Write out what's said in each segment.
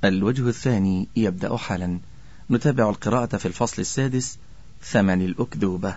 الوجه الثاني يبدأ حالا. نتابع القراءة في الفصل السادس، ثمن الأكذوبة.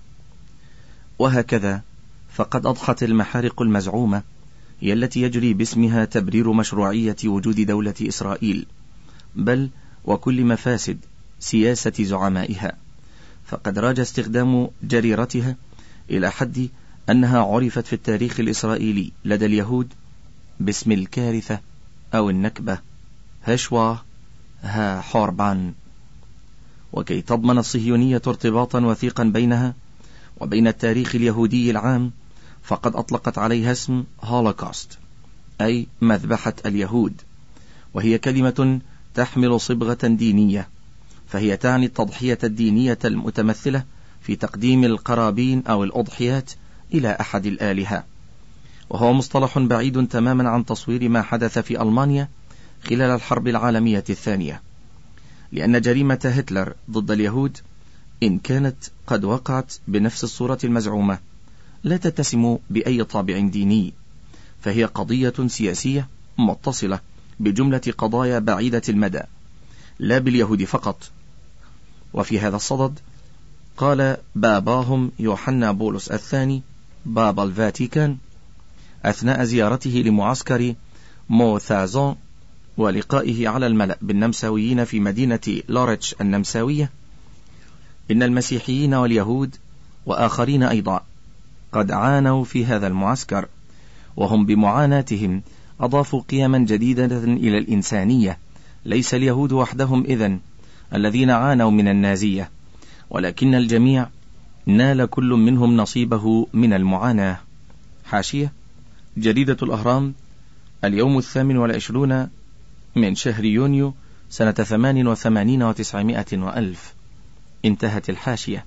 وهكذا فقد أضحت المحارق المزعومة هي التي يجري باسمها تبرير مشروعية وجود دولة إسرائيل، بل وكل مفاسد سياسة زعمائها، فقد راج استخدام جريرتها إلى حد أنها عرفت في التاريخ الإسرائيلي لدى اليهود باسم الكارثة أو النكبة، هشوا ها حوربان. وكي تضمن الصهيونية ارتباطا وثيقا بينها وبين التاريخ اليهودي العام، فقد أطلقت عليها اسم هولوكوست، أي مذبحة اليهود، وهي كلمة تحمل صبغة دينية، فهي تعني التضحية الدينية المتمثلة في تقديم القرابين أو الأضحيات إلى أحد الآلهة، وهو مصطلح بعيد تماما عن تصوير ما حدث في ألمانيا خلال الحرب العالمية الثانية، لأن جريمة هتلر ضد اليهود إن كانت قد وقعت بنفس الصورة المزعومة لا تتسم بأي طابع ديني، فهي قضية سياسية متصلة بجملة قضايا بعيدة المدى لا باليهود فقط. وفي هذا الصدد قال باباهم يوحنا بولس الثاني بابا الفاتيكان أثناء زيارته لمعسكر موثازون ولقائه على الملأ بالنمساويين في مدينة لوريتش النمساوية: إن المسيحيين واليهود وآخرين أيضا قد عانوا في هذا المعسكر، وهم بمعاناتهم أضافوا قيما جديدة إلى الإنسانية. ليس اليهود وحدهم إذن الذين عانوا من النازية، ولكن الجميع نال كل منهم نصيبه من المعاناة. حاشية: جريدة الأهرام، اليوم 28 من شهر يونيو سنة 88 و900 وألف. انتهت الحاشية.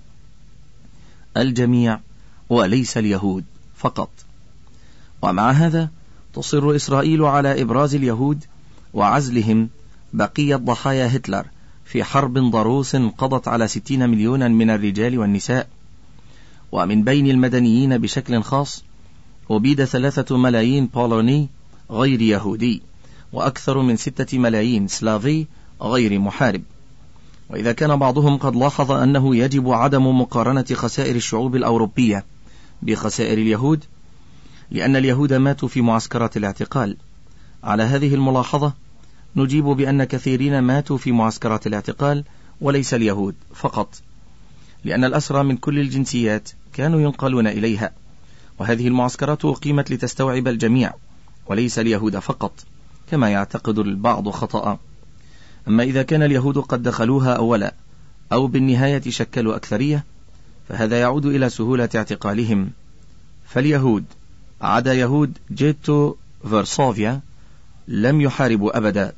الجميع وليس اليهود فقط. ومع هذا تصر إسرائيل على إبراز اليهود وعزلهم بقية ضحايا هتلر في حرب ضروس قضت على 60 مليونا من الرجال والنساء، ومن بين المدنيين بشكل خاص أبيد 3 ملايين بولوني غير يهودي، وأكثر من 6 ملايين سلافي غير محارب. وإذا كان بعضهم قد لاحظ أنه يجب عدم مقارنة خسائر الشعوب الأوروبية بخسائر اليهود لأن اليهود ماتوا في معسكرات الاعتقال، على هذه الملاحظة نجيب بأن كثيرين ماتوا في معسكرات الاعتقال وليس اليهود فقط، لأن الأسرى من كل الجنسيات كانوا ينقلون إليها، وهذه المعسكرات أقيمت لتستوعب الجميع وليس اليهود فقط كما يعتقد البعض خطأ. أما إذا كان اليهود قد دخلوها أولا أو بالنهاية شكلوا أكثرية، فهذا يعود إلى سهولة اعتقالهم، فاليهود عدا يهود جيتو فارسوفيا لم يحاربوا أبدا.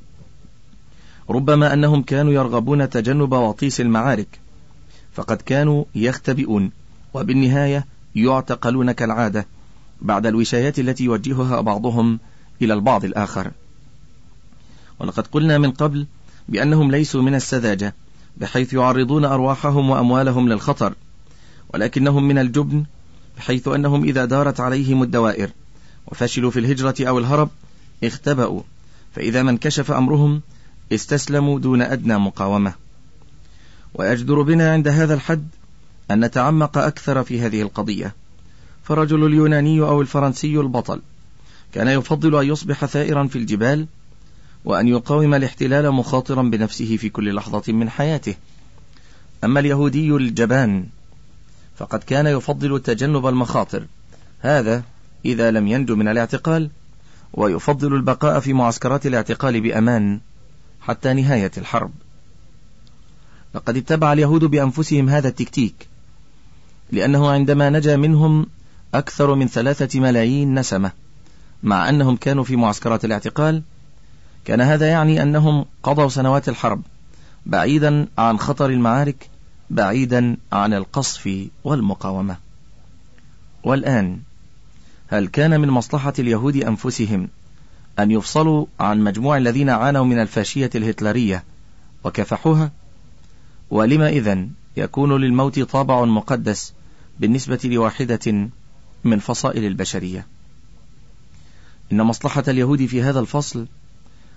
ربما أنهم كانوا يرغبون تجنب وطيس المعارك، فقد كانوا يختبئون وبالنهاية يعتقلون كالعادة بعد الوشايات التي يوجهها بعضهم إلى البعض الآخر. ولقد قلنا من قبل بأنهم ليسوا من السذاجة بحيث يعرضون أرواحهم وأموالهم للخطر، ولكنهم من الجبن بحيث أنهم إذا دارت عليهم الدوائر وفشلوا في الهجرة أو الهرب اختبأوا، فإذا ما انكشف أمرهم استسلموا دون أدنى مقاومة. ويجدر بنا عند هذا الحد أن نتعمق أكثر في هذه القضية، فرجل اليوناني أو الفرنسي البطل كان يفضل أن يصبح ثائرا في الجبال وأن يقاوم الاحتلال مخاطرا بنفسه في كل لحظة من حياته. أما اليهودي الجبان فقد كان يفضل تجنب المخاطر، هذا إذا لم ينجو من الاعتقال، ويفضل البقاء في معسكرات الاعتقال بأمان حتى نهاية الحرب. لقد اتبع اليهود بأنفسهم هذا التكتيك، لأنه عندما نجا منهم أكثر من 3 ملايين نسمة مع أنهم كانوا في معسكرات الاعتقال، كان هذا يعني أنهم قضوا سنوات الحرب بعيدا عن خطر المعارك، بعيدا عن القصف والمقاومة. والآن هل كان من مصلحة اليهود أنفسهم أن يفصلوا عن مجموع الذين عانوا من الفاشية الهتلرية وكفحوها؟ ولما إذن يكون للموت طابع مقدس بالنسبة لواحدة من فصائل البشرية؟ إن مصلحة اليهود في هذا الفصل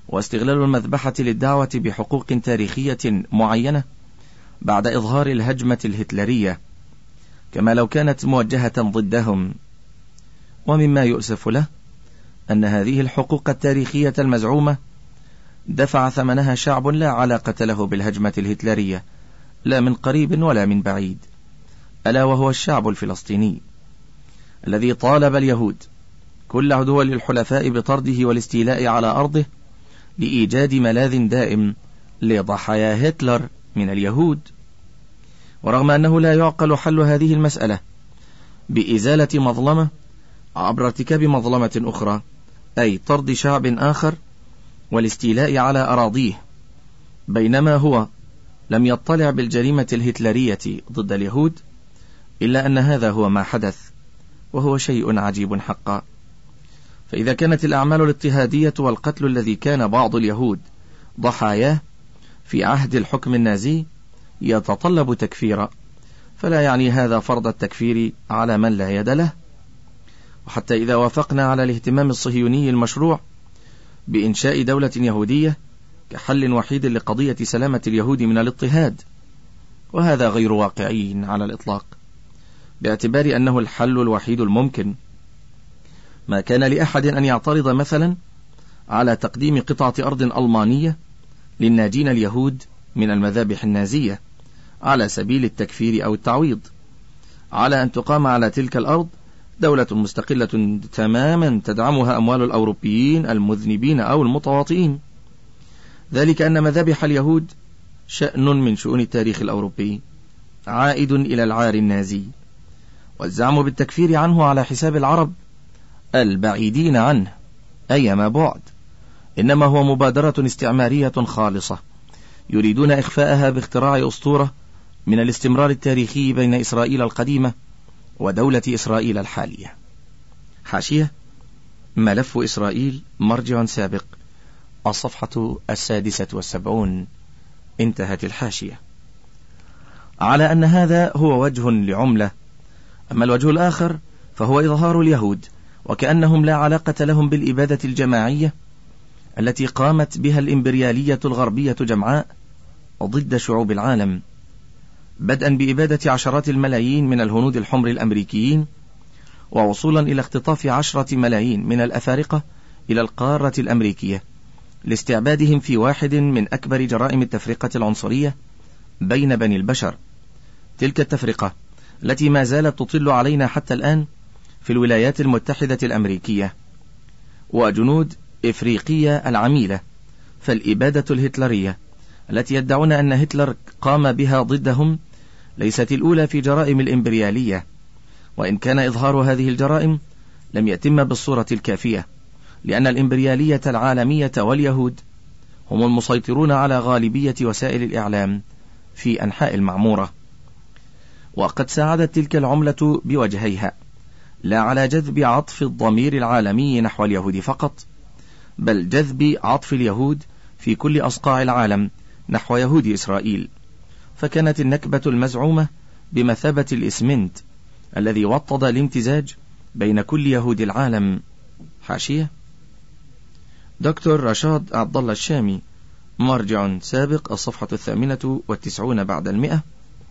واستغلال المذبحة للدعوة بحقوق تاريخية معينة بعد إظهار الهجمة الهتلرية، كما لو كانت موجهة ضدهم. ومما يؤسف له أن هذه الحقوق التاريخية المزعومة دفع ثمنها شعب لا علاقة له بالهجمة الهتلرية، لا من قريب ولا من بعيد، ألا وهو الشعب الفلسطيني الذي طالب اليهود كل دول الحلفاء بطرده والاستيلاء على أرضه لإيجاد ملاذ دائم لضحايا هتلر من اليهود. ورغم أنه لا يعقل حل هذه المسألة بإزالة مظلمة عبر ارتكاب مظلمة أخرى، أي طرد شعب آخر والاستيلاء على أراضيه، بينما هو لم يطلع بالجريمة الهتلرية ضد اليهود، إلا أن هذا هو ما حدث، وهو شيء عجيب حقا. فإذا كانت الأعمال الاضطهادية والقتل الذي كان بعض اليهود ضحاياه في عهد الحكم النازي يتطلب تكفيرا، فلا يعني هذا فرض التكفير على من لا يد له. وحتى إذا وافقنا على الاهتمام الصهيوني المشروع بإنشاء دولة يهودية كحل وحيد لقضية سلامة اليهود من الاضطهاد، وهذا غير واقعي على الإطلاق، باعتبار أنه الحل الوحيد الممكن. ما كان لأحد أن يعترض مثلا على تقديم قطعة أرض ألمانية للناجين اليهود من المذابح النازية على سبيل التكفير أو التعويض، على أن تقام على تلك الأرض دولة مستقلة تماما تدعمها أموال الأوروبيين المذنبين أو المتواطئين، ذلك أن مذابح اليهود شأن من شؤون التاريخ الأوروبي عائد إلى العار النازي، والزعم بالتكفير عنه على حساب العرب البعيدين عنه أيما بعد إنما هو مبادرة استعمارية خالصة يريدون إخفاءها باختراع أسطورة من الاستمرار التاريخي بين إسرائيل القديمة ودولة إسرائيل الحالية. حاشية: ملف إسرائيل مرجع سابق، الصفحة 76. انتهت الحاشية. على أن هذا هو وجه لعملة، أما الوجه الآخر فهو إظهار اليهود وكأنهم لا علاقة لهم بالإبادة الجماعية التي قامت بها الإمبريالية الغربية جمعاء ضد شعوب العالم، بدءا بإبادة عشرات الملايين من الهنود الحمر الأمريكيين، ووصولا إلى اختطاف 10 ملايين من الأفارقة إلى القارة الأمريكية لاستعبادهم في واحد من أكبر جرائم التفرقة العنصرية بين بني البشر، تلك التفرقة التي ما زالت تطل علينا حتى الآن في الولايات المتحدة الأمريكية وجنود إفريقية العميلة. فالإبادة الهتلرية التي يدعون أن هتلر قام بها ضدهم ليست الأولى في جرائم الإمبريالية، وإن كان إظهار هذه الجرائم لم يتم بالصورة الكافية، لأن الإمبريالية العالمية واليهود هم المسيطرون على غالبية وسائل الإعلام في أنحاء المعمورة. وقد ساعدت تلك العملة بوجهيها، لا على جذب عطف الضمير العالمي نحو اليهود فقط، بل جذب عطف اليهود في كل أصقاع العالم نحو يهود إسرائيل. فكانت النكبة المزعومة بمثابة الإسمنت الذي وطد الامتزاج بين كل يهود العالم. حاشية: دكتور رشاد عبد الله الشامي، مرجع سابق، الصفحة 98 بعد 100.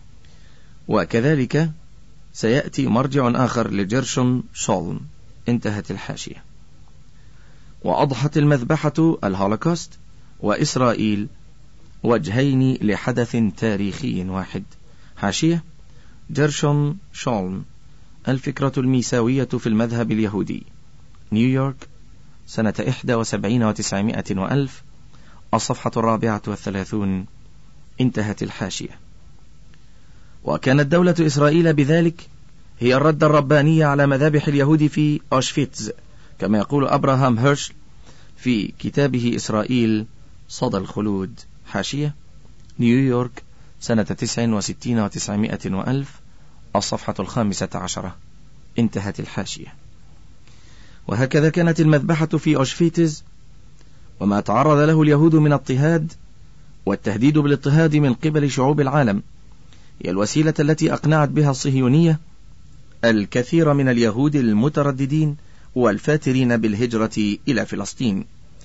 وكذلك سيأتي مرجع آخر لجيرشون شولم. انتهت الحاشية. وأضحت المذبحة الهولوكوست وإسرائيل وجهين لحدث تاريخي واحد. حاشية: جيرشون شولم، الفكرة الميساوية في المذهب اليهودي، نيويورك، سنة 71 و900 وألف، الصفحة 34. انتهت الحاشية. وكانت دولة إسرائيل بذلك هي الرد الرباني على مذابح اليهود في أوشفيتز، كما يقول أبراهام هيرشل في كتابه إسرائيل صدى الخلود. حاشية: نيويورك، سنة 69 و900 وألف، الصفحة 15. انتهت الحاشية. وهكذا كانت المذبحة في أوشفيتز وما تعرض له اليهود من اضطهاد والتهديد بالاضطهاد من قبل شعوب العالم هي الوسيلة التي أقنعت بها الصهيونية الكثير من اليهود المترددين والفاترين بالهجرة إلى فلسطين،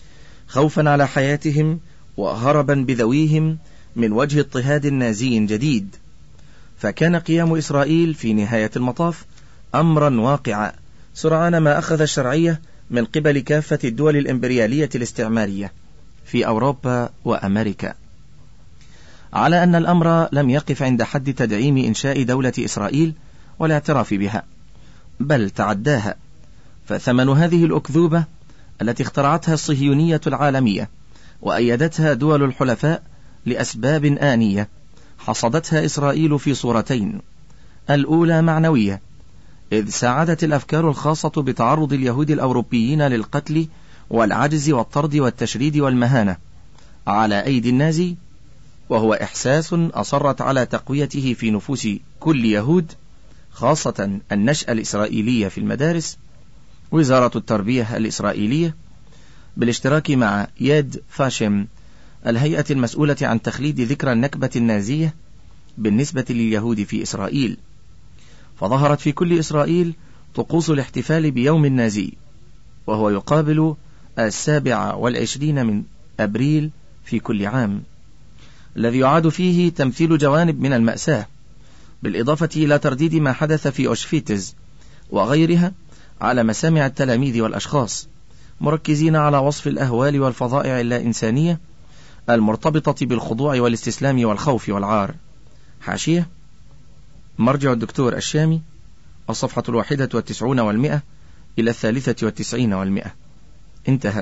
خوفا على حياتهم وهربا بذويهم من وجه اضطهاد نازي جديد. فكان قيام إسرائيل في نهاية المطاف أمرا واقعا سرعان ما أخذ الشرعية من قبل كافة الدول الإمبريالية الاستعمارية في أوروبا وأمريكا، على أن الأمر لم يقف عند حد تدعيم إنشاء دولة إسرائيل والاعتراف بها، بل تعداها. فثمن هذه الأكذوبة التي اخترعتها الصهيونية العالمية وأيدتها دول الحلفاء لأسباب آنية حصدتها إسرائيل في صورتين: الأولى معنوية، إذ ساعدت الأفكار الخاصة بتعرض اليهود الأوروبيين للقتل والعجز والطرد والتشريد والمهانة على أيدي النازي، وهو إحساس أصرت على تقويته في نفوس كل يهود، خاصة النشأة الإسرائيلية في المدارس، وزارة التربية الإسرائيلية بالاشتراك مع ياد فاشم، الهيئة المسؤولة عن تخليد ذكرى النكبة النازية بالنسبة لليهود في إسرائيل. فظهرت في كل إسرائيل طقوس الاحتفال بيوم النازي، وهو يقابل 27 من أبريل في كل عام، الذي يعاد فيه تمثيل جوانب من المأساة، بالإضافة إلى ترديد ما حدث في أوشفيتز وغيرها على مسامع التلاميذ والأشخاص، مركزين على وصف الأهوال والفظائع اللا إنسانية المرتبطة بالخضوع والاستسلام والخوف والعار. حاشية: مرجع الدكتور الشامي، الصفحة 91 و100 إلى 93 و100. انتهى.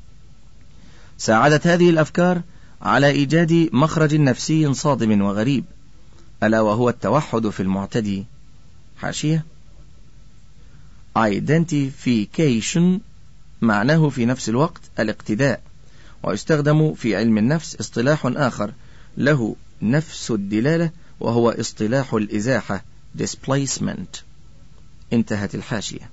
ساعدت هذه الأفكار على إيجاد مخرج نفسي صادم وغريب، ألا وهو التوحد في المعتدي. حاشية: identification معناه في نفس الوقت الاقتداء، ويستخدم في علم النفس اصطلاح آخر له نفس الدلالة، وهو اصطلاح الإزاحة displacement. انتهت الحاشية.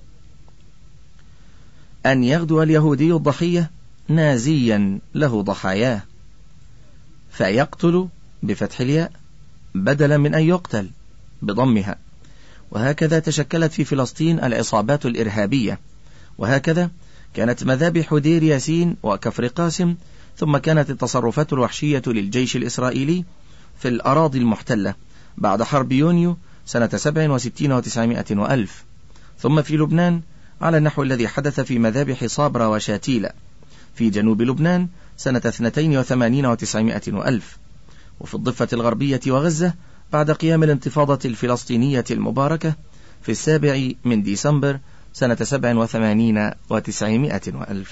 أن يغدو اليهودي الضحية نازيا له ضحاياه، فيقتل بفتح الياء بدلا من أن يقتل بضمها. وهكذا تشكلت في فلسطين العصابات الإرهابية، وهكذا كانت مذابح دير ياسين وكفر قاسم، ثم كانت التصرفات الوحشية للجيش الإسرائيلي في الأراضي المحتلة بعد حرب يونيو سنة 67 و900 و1000، ثم في لبنان على النحو الذي حدث في مذابح صابرة وشاتيلة في جنوب لبنان سنة 82 و900 و1000، وفي الضفة الغربية وغزة بعد قيام الانتفاضة الفلسطينية المباركة في 7 من ديسمبر سنة 87 و900 و1000.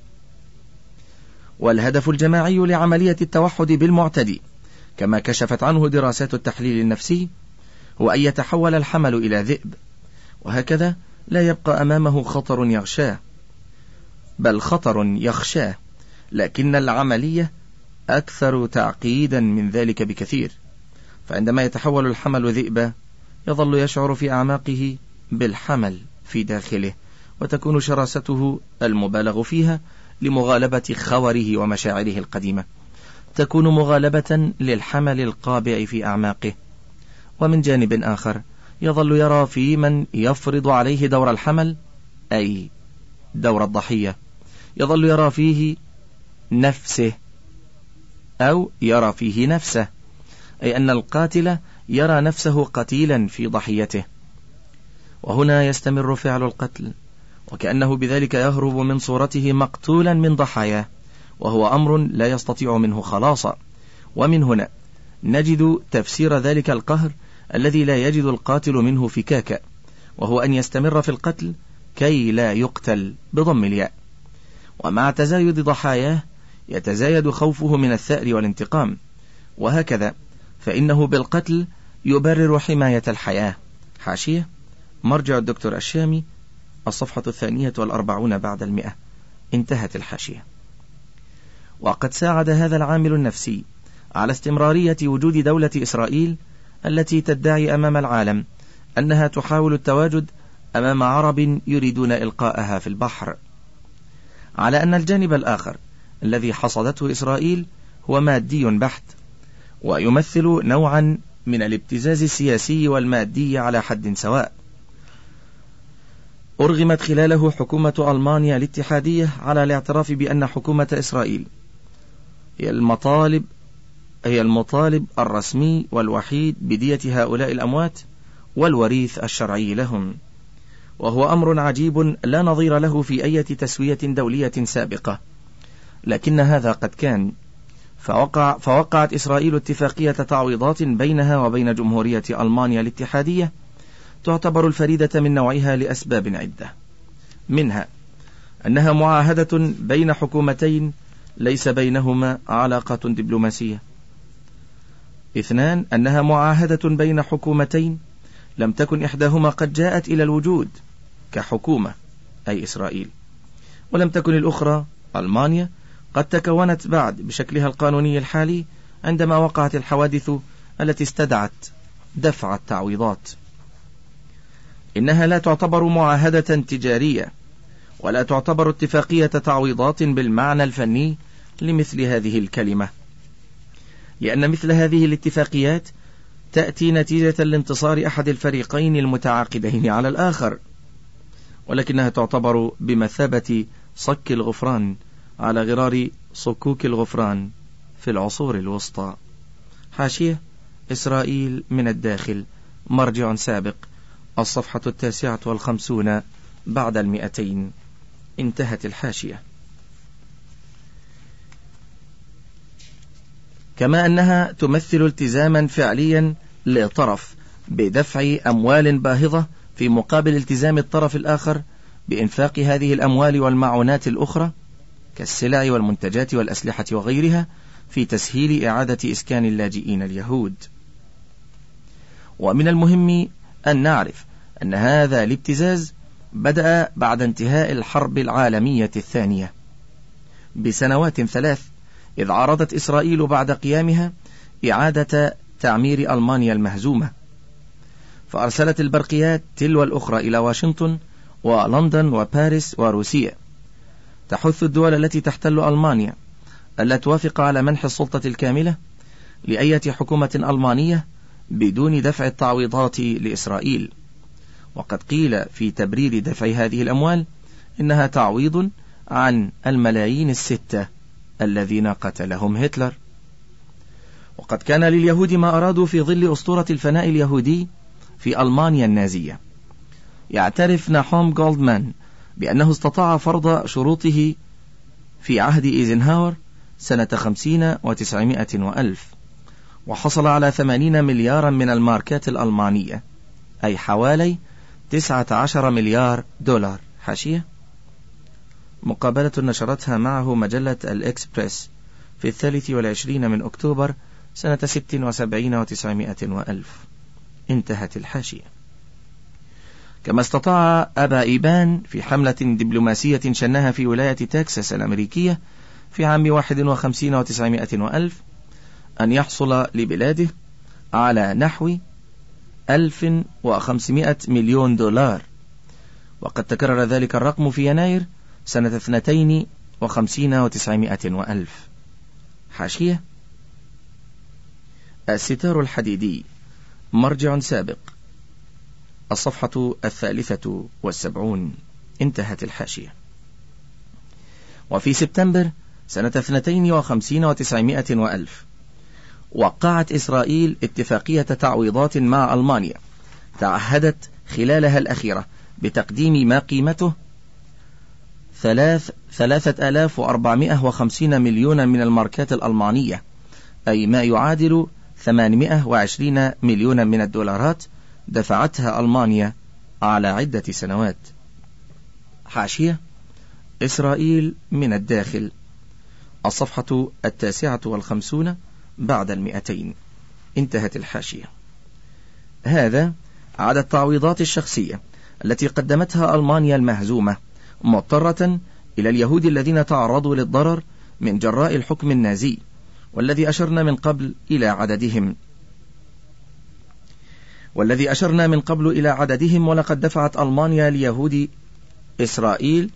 والهدف الجماعي لعملية التوحد بالمعتدي، كما كشفت عنه دراسات التحليل النفسي، هو أن يتحول الحمل إلى ذئب، وهكذا لا يبقى أمامه خطر يغشاه، بل خطر يخشاه، لكن العملية أكثر تعقيدا من ذلك بكثير. فعندما يتحول الحمل ذئبا يظل يشعر في أعماقه بالحمل في داخله، وتكون شراسته المبالغ فيها لمغالبة خوره ومشاعره القديمة تكون مغالبة للحمل القابع في أعماقه. ومن جانب آخر يظل يرى في من يفرض عليه دور الحمل، أي دور الضحية، يظل يرى فيه نفسه، أو يرى فيه نفسه، أي أن القاتل يرى نفسه قتيلا في ضحيته. وهنا يستمر فعل القتل، وكأنه بذلك يهرب من صورته مقتولا من ضحاياه، وهو أمر لا يستطيع منه خلاصا. ومن هنا نجد تفسير ذلك القهر الذي لا يجد القاتل منه فكاكا، وهو أن يستمر في القتل كي لا يقتل بضم الياء. ومع تزايد ضحاياه يتزايد خوفه من الثأر والانتقام، وهكذا فإنه بالقتل يبرر حماية الحياة. حاشية: مرجع الدكتور الشامي، الصفحة 42 بعد 100. انتهت الحاشية. وقد ساعد هذا العامل النفسي على استمرارية وجود دولة إسرائيل التي تدعي أمام العالم أنها تحاول التواجد أمام عرب يريدون إلقاءها في البحر، على أن الجانب الآخر الذي حصدته إسرائيل هو مادي بحت، ويمثل نوعا من الابتزاز السياسي والمادي على حد سواء. أرغمت خلاله حكومة ألمانيا الاتحادية على الاعتراف بأن حكومة إسرائيل هي المطالب الرسمي والوحيد بدية هؤلاء الأموات والوريث الشرعي لهم، وهو أمر عجيب لا نظير له في أي تسوية دولية سابقة، لكن هذا قد كان. فوقعت إسرائيل اتفاقية تعويضات بينها وبين جمهورية ألمانيا الاتحادية تعتبر الفريدة من نوعها لأسباب عدة، منها أنها معاهدة بين حكومتين ليس بينهما علاقة دبلوماسية. 2. أنها معاهدة بين حكومتين لم تكن إحداهما قد جاءت إلى الوجود كحكومة أي إسرائيل، ولم تكن الأخرى ألمانيا قد تكونت بعد بشكلها القانوني الحالي عندما وقعت الحوادث التي استدعت دفع التعويضات. إنها لا تعتبر معاهدة تجارية ولا تعتبر اتفاقية تعويضات بالمعنى الفني لمثل هذه الكلمة، لأن مثل هذه الاتفاقيات تأتي نتيجة لانتصار أحد الفريقين المتعاقدين على الآخر، ولكنها تعتبر بمثابة صك الغفران على غرار صكوك الغفران في العصور الوسطى. حاشية: إسرائيل من الداخل، مرجع سابق، الصفحة 59 بعد 200. انتهت الحاشية. كما أنها تمثل التزاما فعليا لطرف بدفع أموال باهظة في مقابل التزام الطرف الآخر بإنفاق هذه الأموال والمعونات الأخرى كالسلع والمنتجات والأسلحة وغيرها في تسهيل إعادة إسكان اللاجئين اليهود. ومن المهم أن نعرف أن هذا الابتزاز بدأ بعد انتهاء الحرب العالمية الثانية بسنوات 3، إذ عرضت إسرائيل بعد قيامها إعادة تعمير ألمانيا المهزومة، فأرسلت البرقيات تلو الأخرى إلى واشنطن ولندن وباريس وروسيا تحث الدول التي تحتل ألمانيا ألا توافق على منح السلطة الكاملة لأية حكومة ألمانية بدون دفع التعويضات لإسرائيل. وقد قيل في تبرير دفع هذه الأموال إنها تعويض عن الملايين 6 الذين قتلهم هتلر. وقد كان لليهود ما أرادوا في ظل أسطورة الفناء اليهودي في ألمانيا النازية. يعترف ناحوم جولدمان بأنه استطاع فرض شروطه في عهد إيزنهاور سنة 50 و900 وألف، وحصل على 80 مليارا من الماركات الألمانية، أي حوالي 19 مليار دولار. حاشية: مقابلة نشرتها معه مجلة الإكسبريس في 23 من أكتوبر سنة 76 و900 وألف. انتهت الحاشية. كما استطاع أبا إيبان في حملة دبلوماسية شنها في ولاية تكساس الأمريكية في عام 51 و900 وألف أن يحصل لبلاده على نحو 1500 مليون دولار، وقد تكرر ذلك الرقم في يناير سنة 52 و900 وألف. حاشية: الستار الحديدي، مرجع سابق، الصفحة 73. انتهت الحاشية. وفي سبتمبر سنة 52 و900 وألف وقعت إسرائيل اتفاقية تعويضات مع ألمانيا تعهدت خلالها الأخيرة بتقديم ما قيمته 3450 مليون من الماركات الألمانية، أي ما يعادل 820 مليون من الدولارات دفعتها ألمانيا على عدة سنوات. حاشية: إسرائيل من الداخل، الصفحة 59 بعد 200. انتهت الحاشية. هذا عدا التعويضات الشخصية التي قدمتها ألمانيا المهزومة مضطرة إلى اليهود الذين تعرضوا للضرر من جراء الحكم النازي، والذي أشرنا من قبل إلى عددهم. ولقد دفعت ألمانيا ليهود إسرائيل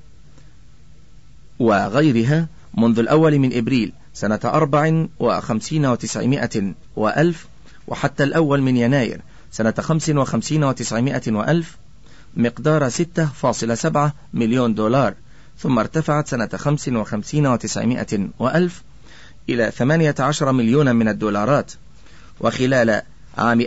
وغيرها منذ الأول من إبريل سنة 54 و900 وألف وحتى الأول من يناير سنة 55 و900 وألف مقدار 6.7 مليون دولار، ثم ارتفعت سنة 55 و900 وألف إلى 18 مليونا من الدولارات، وخلال عام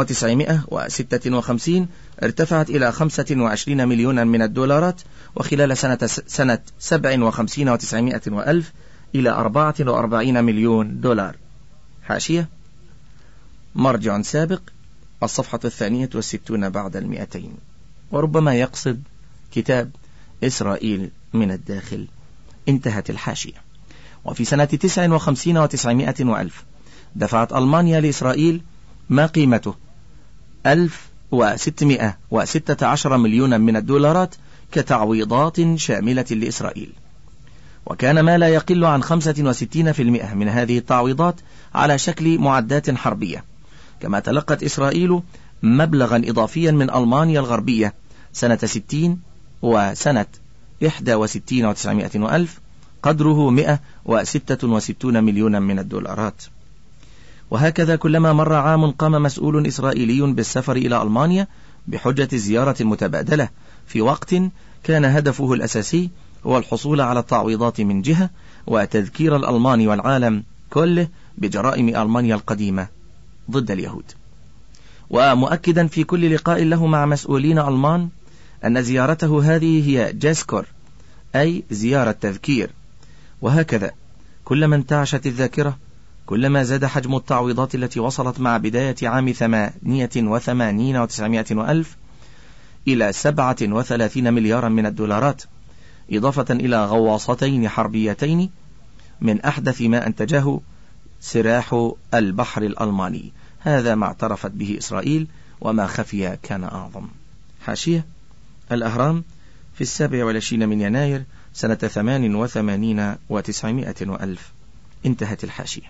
1956 ارتفعت إلى 25 مليونا من الدولارات، وخلال سنة 57 و900 وألف إلى 44 مليون دولار. حاشية: مرجع سابق، الصفحة 62 بعد 200. وربما يقصد كتاب إسرائيل من الداخل. انتهت الحاشية. وفي سنة 59 و900 وألف دفعت ألمانيا لإسرائيل ما قيمته 1616 مليونا من الدولارات كتعويضات شاملة لإسرائيل، وكان ما لا يقل عن 65% من هذه التعويضات على شكل معدات حربية. كما تلقت إسرائيل مبلغا إضافيا من ألمانيا الغربية سنة 60 وسنة 61 و900 وألف قدره 166 مليونا من الدولارات. وهكذا كلما مر عام قام مسؤول إسرائيلي بالسفر إلى ألمانيا بحجة الزيارة المتبادلة في وقت كان هدفه الأساسي هو الحصول على التعويضات من جهة، وتذكير الألمان والعالم كله بجرائم ألمانيا القديمة ضد اليهود. ومؤكدا في كل لقاء له مع مسؤولين ألمان أن زيارته هذه هي جاسكور، أي زيارة تذكير. وهكذا كلما انتعشت الذاكرة كلما زاد حجم التعويضات التي وصلت مع بداية عام 88 و900 وألف إلى 37 مليارا من الدولارات، إضافة إلى غواصتين حربيتين من أحدث ما أنتجه سراح البحر الألماني. هذا ما اعترفت به إسرائيل، وما خفي كان أعظم. حاشية: الأهرام في 27 من يناير سنة 88 و900 وألف. انتهت الحاشية.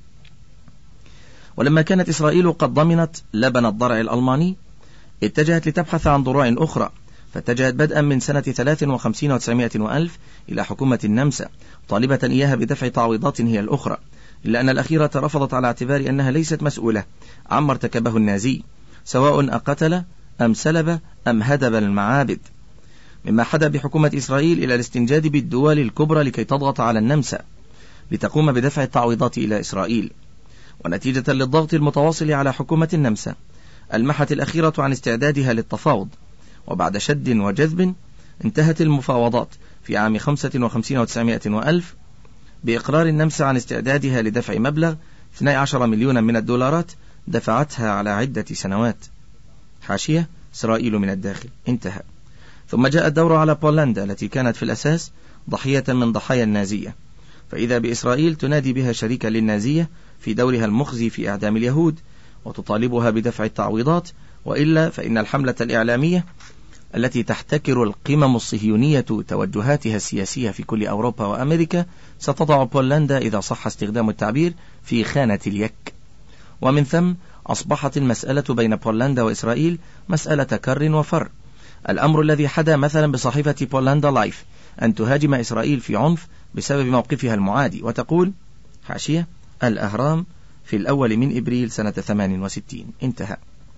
ولما كانت إسرائيل قد ضمنت لبن الضرع الألماني اتجهت لتبحث عن ضروع أخرى، فاتجهت بدءا من سنة 53 و900 وألف إلى حكومة النمسا طالبة إياها بدفع تعويضات هي الأخرى، إلا أن الأخيرة رفضت على اعتبار أنها ليست مسؤولة عما ارتكبه النازي، سواء أقتل أم سلب أم هدب المعابد، مما حدا بحكومة إسرائيل إلى الاستنجاد بالدول الكبرى لكي تضغط على النمسا لتقوم بدفع التعويضات إلى إسرائيل. ونتيجة للضغط المتواصل على حكومة النمسا المحت الأخيرة عن استعدادها للتفاوض، وبعد شد وجذب انتهت المفاوضات في عام 55 و900 وألف بإقرار النمسا عن استعدادها لدفع مبلغ 12 مليونا من الدولارات دفعتها على عدة سنوات. حاشية: إسرائيل من الداخل. انتهى. ثم جاء الدور على بولندا التي كانت في الأساس ضحية من ضحايا النازية، فإذا بإسرائيل تنادي بها شريكا للنازية في دورها المخزي في إعدام اليهود وتطالبها بدفع التعويضات، وإلا فإن الحملة الإعلامية التي تحتكر القمم الصهيونية توجهاتها السياسية في كل أوروبا وأمريكا ستضع بولندا، إذا صح استخدام التعبير، في خانة اليك. ومن ثم أصبحت المسألة بين بولندا وإسرائيل مسألة كر وفر. الأمر الذي حدا مثلا بصحيفة بولندا لايف أن تهاجم إسرائيل في عنف بسبب موقفها المعادي، وتقول: حاشية: الأهرام في الأول من إبريل سنة 68. انتهى.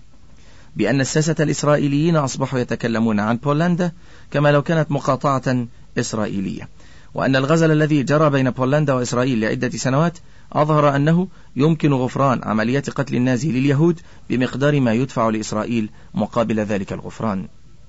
بأن الساسة الإسرائيليين أصبحوا يتكلمون عن بولندا كما لو كانت مقاطعة إسرائيلية، وأن الغزل الذي جرى بين بولندا وإسرائيل لعدة سنوات أظهر أنه يمكن غفران عمليات قتل النازي لليهود بمقدار ما يدفع لإسرائيل مقابل ذلك الغفران.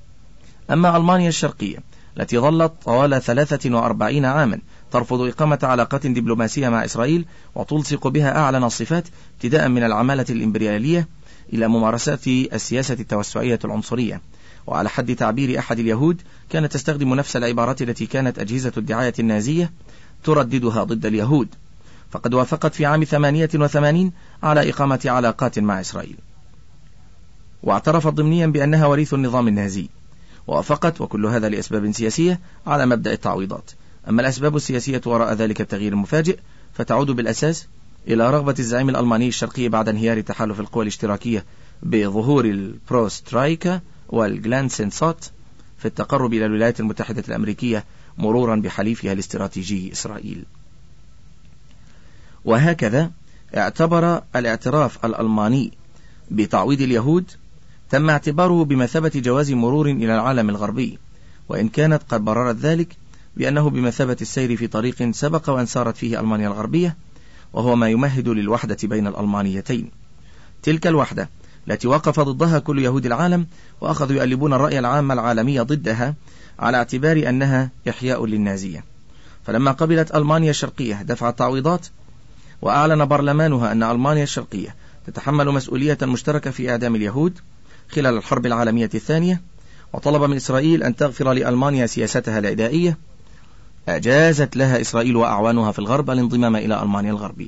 أما ألمانيا الشرقية التي ظلت طوال 43 عاما ترفض إقامة علاقات دبلوماسية مع إسرائيل وتلصق بها أعلى الصفات، ابتداء من العمالة الإمبريالية إلى ممارسات السياسة التوسعية العنصرية. وعلى حد تعبير أحد اليهود كانت تستخدم نفس العبارات التي كانت أجهزة الدعاية النازية ترددها ضد اليهود، فقد وافقت في عام 88 على إقامة علاقات مع إسرائيل، واعترفت ضمنيا بأنها وريث النظام النازي، ووافقت، وكل هذا لأسباب سياسية، على مبدأ التعويضات. أما الأسباب السياسية وراء ذلك التغيير المفاجئ فتعود بالأساس إلى رغبة الزعيم الألماني الشرقي بعد انهيار تحالف القوى الاشتراكية بظهور البروسترايكا والجلانسنسات في التقرب إلى الولايات المتحدة الأمريكية مرورا بحليفها الاستراتيجي إسرائيل. وهكذا اعتبر الاعتراف الألماني بتعويض اليهود تم اعتباره بمثابة جواز مرور إلى العالم الغربي، وإن كانت قد بررت ذلك بأنه بمثابة السير في طريق سبق وأن سارت فيه ألمانيا الغربية، وهو ما يمهد للوحدة بين الألمانيتين، تلك الوحدة التي وقف ضدها كل يهود العالم، وأخذوا يؤلبون الرأي العام العالمي ضدها على اعتبار أنها إحياء للنازية. فلما قبلت ألمانيا الشرقية دفع التعويضات، وأعلن برلمانها أن ألمانيا الشرقية تتحمل مسؤولية مشتركة في إعدام اليهود خلال الحرب العالمية الثانية، وطلب من إسرائيل أن تغفر لألمانيا سياستها العدائية، أجازت لها إسرائيل وأعوانها في الغرب الانضمام إلى ألمانيا الغربية،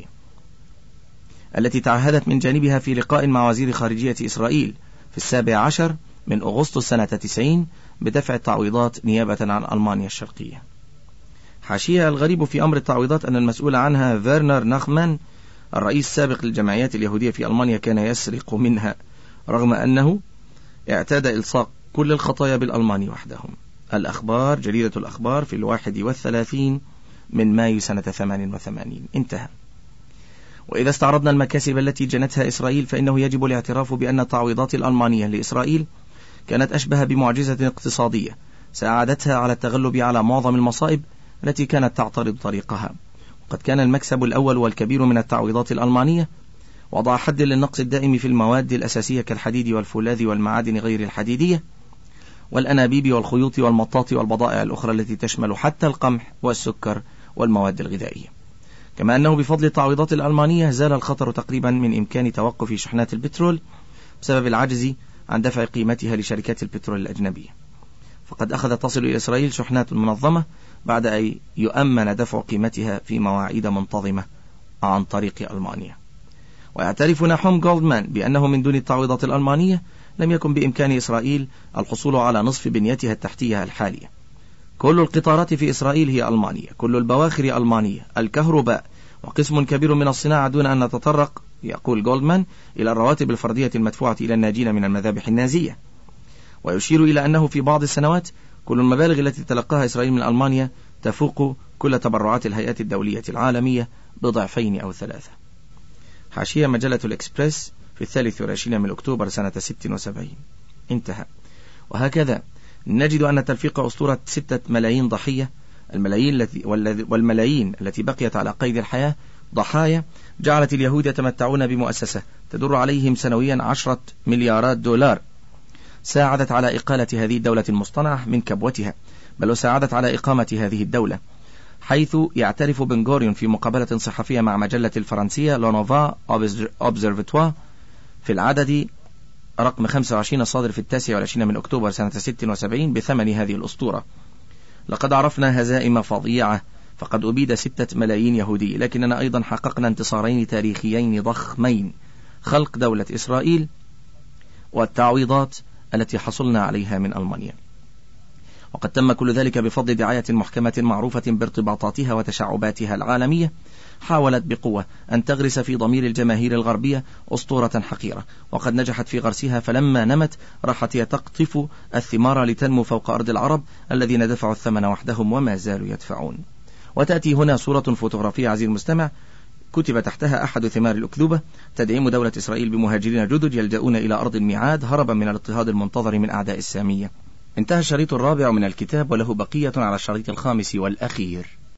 التي تعهدت من جانبها في لقاء مع وزير خارجية إسرائيل في 17 من أغسطس سنة 90 بدفع التعويضات نيابة عن ألمانيا الشرقية. حاشية: الغريب في أمر التعويضات أن المسؤول عنها فيرنر ناخمان، الرئيس السابق للجمعيات اليهودية في ألمانيا، كان يسرق منها رغم أنه اعتاد إلصاق كل الخطايا بالألمان وحدهم. الأخبار، جريدة الأخبار، في 31 من مايو سنة 88. انتهى. وإذا استعرضنا المكاسب التي جنتها إسرائيل، فإنه يجب الاعتراف بأن التعويضات الألمانية لإسرائيل كانت أشبه بمعجزة اقتصادية ساعدتها على التغلب على معظم المصائب التي كانت تعترض طريقها. وقد كان المكسب الأول والكبير من التعويضات الألمانية وضع حد للنقص الدائم في المواد الأساسية كالحديد والفولاذ والمعادن غير الحديدية والأنابيب والخيوط والمطاط والبضائع الأخرى التي تشمل حتى القمح والسكر والمواد الغذائية. كما أنه بفضل التعويضات الألمانية زال الخطر تقريبا من إمكان توقف شحنات البترول بسبب العجز عن دفع قيمتها لشركات البترول الأجنبية، فقد أخذت تصل إلى إسرائيل شحنات منظمة بعد أن يؤمن دفع قيمتها في مواعيد منتظمة عن طريق ألمانيا. ويعترف ناحوم جولدمان بأنه من دون التعويضات الألمانية لم يكن بإمكان إسرائيل الحصول على نصف بنيتها التحتية الحالية. كل القطارات في إسرائيل هي ألمانية، كل البواخر ألمانية، الكهرباء وقسم كبير من الصناعة، دون أن نتطرق، يقول جولدمان، إلى الرواتب الفردية المدفوعة إلى الناجين من المذابح النازية. ويشير إلى أنه في بعض السنوات كل المبالغ التي تلقاها إسرائيل من ألمانيا تفوق كل تبرعات الهيئات الدولية العالمية بضعفين أو 3. حاشية: مجلة الإكسبريس في 23 من أكتوبر سنة 76. انتهى. وهكذا نجد أن تلفيق أسطورة 6 ملايين ضحية، والملايين التي بقيت على قيد الحياة ضحايا، جعلت اليهود يتمتعون بمؤسسة تدر عليهم سنويا 10 مليارات دولار، ساعدت على إقالة هذه الدولة المصطنعة من كبوتها، بل وساعدت على إقامة هذه الدولة، حيث يعترف بن غوريون في مقابلة صحفية مع مجلة الفرنسية لونوفا أوبزرفاتوار في العدد رقم 25 الصادر في 29 من أكتوبر سنة 76 بثمن هذه الأسطورة: لقد عرفنا هزائم فظيعة، فقد أبيد 6 ملايين يهودي، لكننا أيضا حققنا انتصارين تاريخيين ضخمين: خلق دولة إسرائيل والتعويضات التي حصلنا عليها من ألمانيا. وقد تم كل ذلك بفضل دعاية محكمة معروفة بارتباطاتها وتشعباتها العالمية، حاولت بقوة أن تغرس في ضمير الجماهير الغربية أسطورة حقيرة، وقد نجحت في غرسها، فلما نمت راحت هي تقطف الثمار لتنمو فوق أرض العرب الذين دفعوا الثمن وحدهم وما زالوا يدفعون. وتأتي هنا صورة فوتوغرافية عزيزي المستمع كتب تحتها أحد ثمار الأكذوبة: تدعيم دولة إسرائيل بمهاجرين جدد يلجؤون إلى أرض الميعاد هربا من الاضطهاد المنتظر من أعداء السامية. انتهى الشريط الرابع من الكتاب، وله بقية على الشريط الخامس والأخير.